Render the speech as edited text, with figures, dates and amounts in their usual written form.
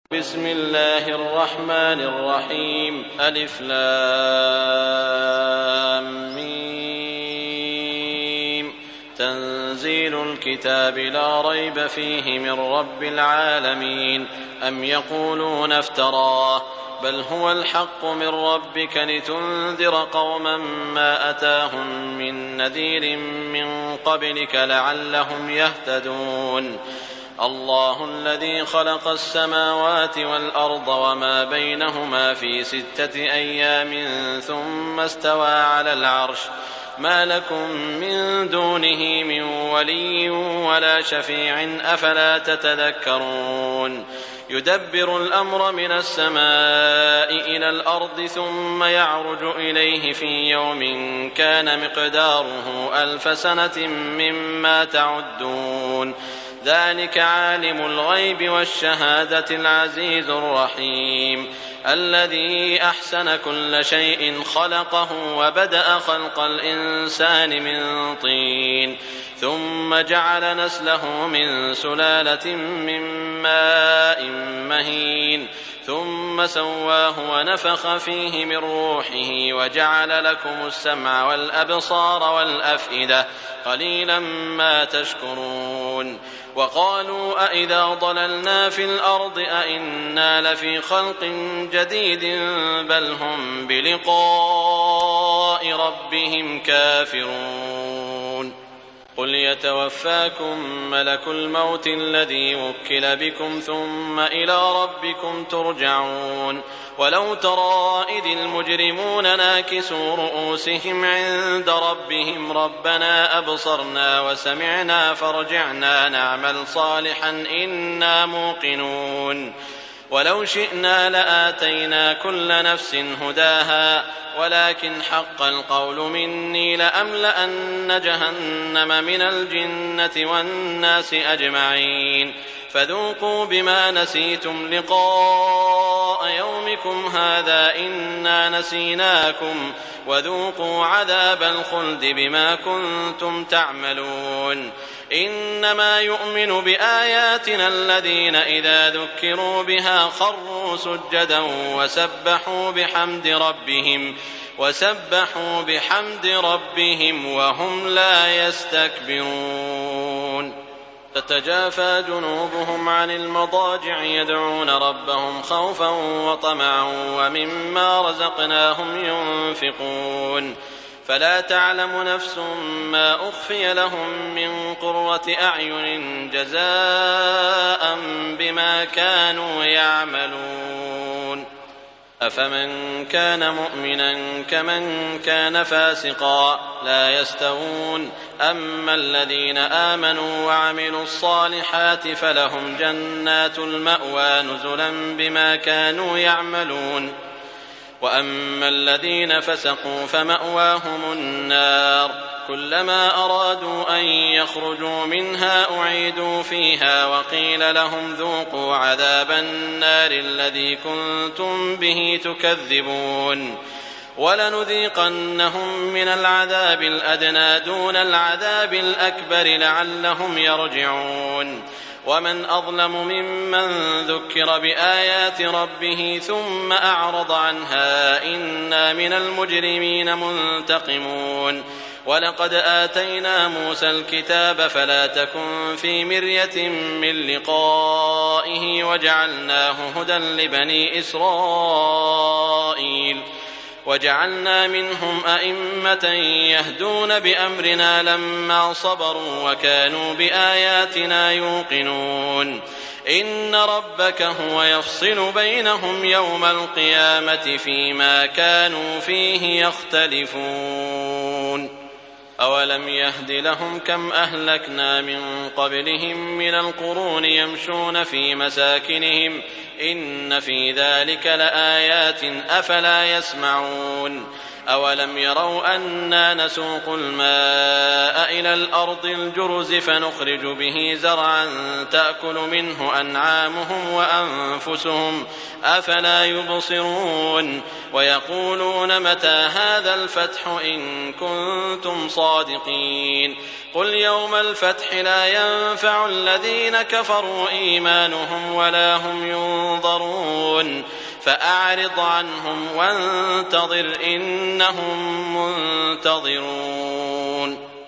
بسم الله الرحمن الرحيم. ألف لام ميم. تنزيل الكتاب لا ريب فيه من رب العالمين. أم يقولون افتراه بل هو الحق من ربك لتنذر قوما ما أتاهم من نذير من قبلك لعلهم يهتدون. الله الذي خلق السماوات والأرض وما بينهما في 6 أيام ثم استوى على العرش ما لكم من دونه من ولي ولا شفيع أفلا تتذكرون. يدبر الأمر من السماء إلى الأرض ثم يعرج إليه في يوم كان مقداره 1000 سنة مما تعدون. ذلك عالم الغيب والشهادة العزيز الرحيم. الذي أحسن كل شيء خلقه وبدأ خلق الإنسان من طين ثم جعل نسله من سلالة من ماء مهين ثم سواه ونفخ فيه من روحه وجعل لكم السمع والأبصار والأفئدة قليلا ما تشكرون. وقالوا أئذا ضللنا في الأرض أئنا لفي خلق جديد بل هم بلقاء ربهم كافرون. قل يتوفاكم ملك الموت الذي وكل بكم ثم إلى ربكم ترجعون. ولو ترى إذ المجرمون ناكسوا رؤوسهم عند ربهم ربنا أبصرنا وسمعنا فارجعنا نعمل صالحا إنا موقنون. ولو شئنا لآتينا كل نفس هداها ولكن حق القول مني لأملأن جهنم من الجنة والناس أجمعين. فذوقوا بما نسيتم لقاء يومكم هذا إنا نسيناكم وذوقوا عذاب الخلد بما كنتم تعملون. إنما يؤمن بآياتنا الذين إذا ذكروا بها خروا سجدا وسبحوا بحمد ربهم وهم لا يستكبرون. تتجافى جنوبهم عن المضاجع يدعون ربهم خوفا وطمعا ومما رزقناهم ينفقون. فلا تعلم نفس ما أخفي لهم من قرة أعين جزاء بما كانوا يعملون. أفمن كان مؤمنا كمن كان فاسقا لا يستوون. أما الذين آمنوا وعملوا الصالحات فلهم جنات المأوى نزلا بما كانوا يعملون. وأما الذين فسقوا فمأواهم النار كلما أرادوا أن يخرجوا منها أعيدوا فيها وقيل لهم ذوقوا عذاب النار الذي كنتم به تكذبون. ولنذيقنهم من العذاب الأدنى دون العذاب الأكبر لعلهم يرجعون. ومن أظلم ممن ذكر بآيات ربه ثم أعرض عنها إنا من المجرمين منتقمون. ولقد آتينا موسى الكتاب فلا تكن في مرية من لقائه وجعلناه هدى لبني إسرائيل. وجعلنا منهم أئمة يهدون بأمرنا لما صبروا وكانوا بآياتنا يوقنون. إن ربك هو يفصل بينهم يوم القيامة فيما كانوا فيه يختلفون. أولم يهد لهم كم أهلكنا من قبلهم من القرون يمشون في مساكنهم إن في ذلك لآيات أفلا يسمعون. أولم يروا أنا نسوق الماء إلى الأرض الجرز فنخرج به زرعا تأكل منه أنعامهم وأنفسهم أفلا يبصرون. ويقولون متى هذا الفتح إن كنتم صادقين. قل يوم الفتح لا ينفع الذين كفروا إيمانهم ولا هم ينظرون. ينظرون فأعرض عنهم وانتظر إنهم منتظرون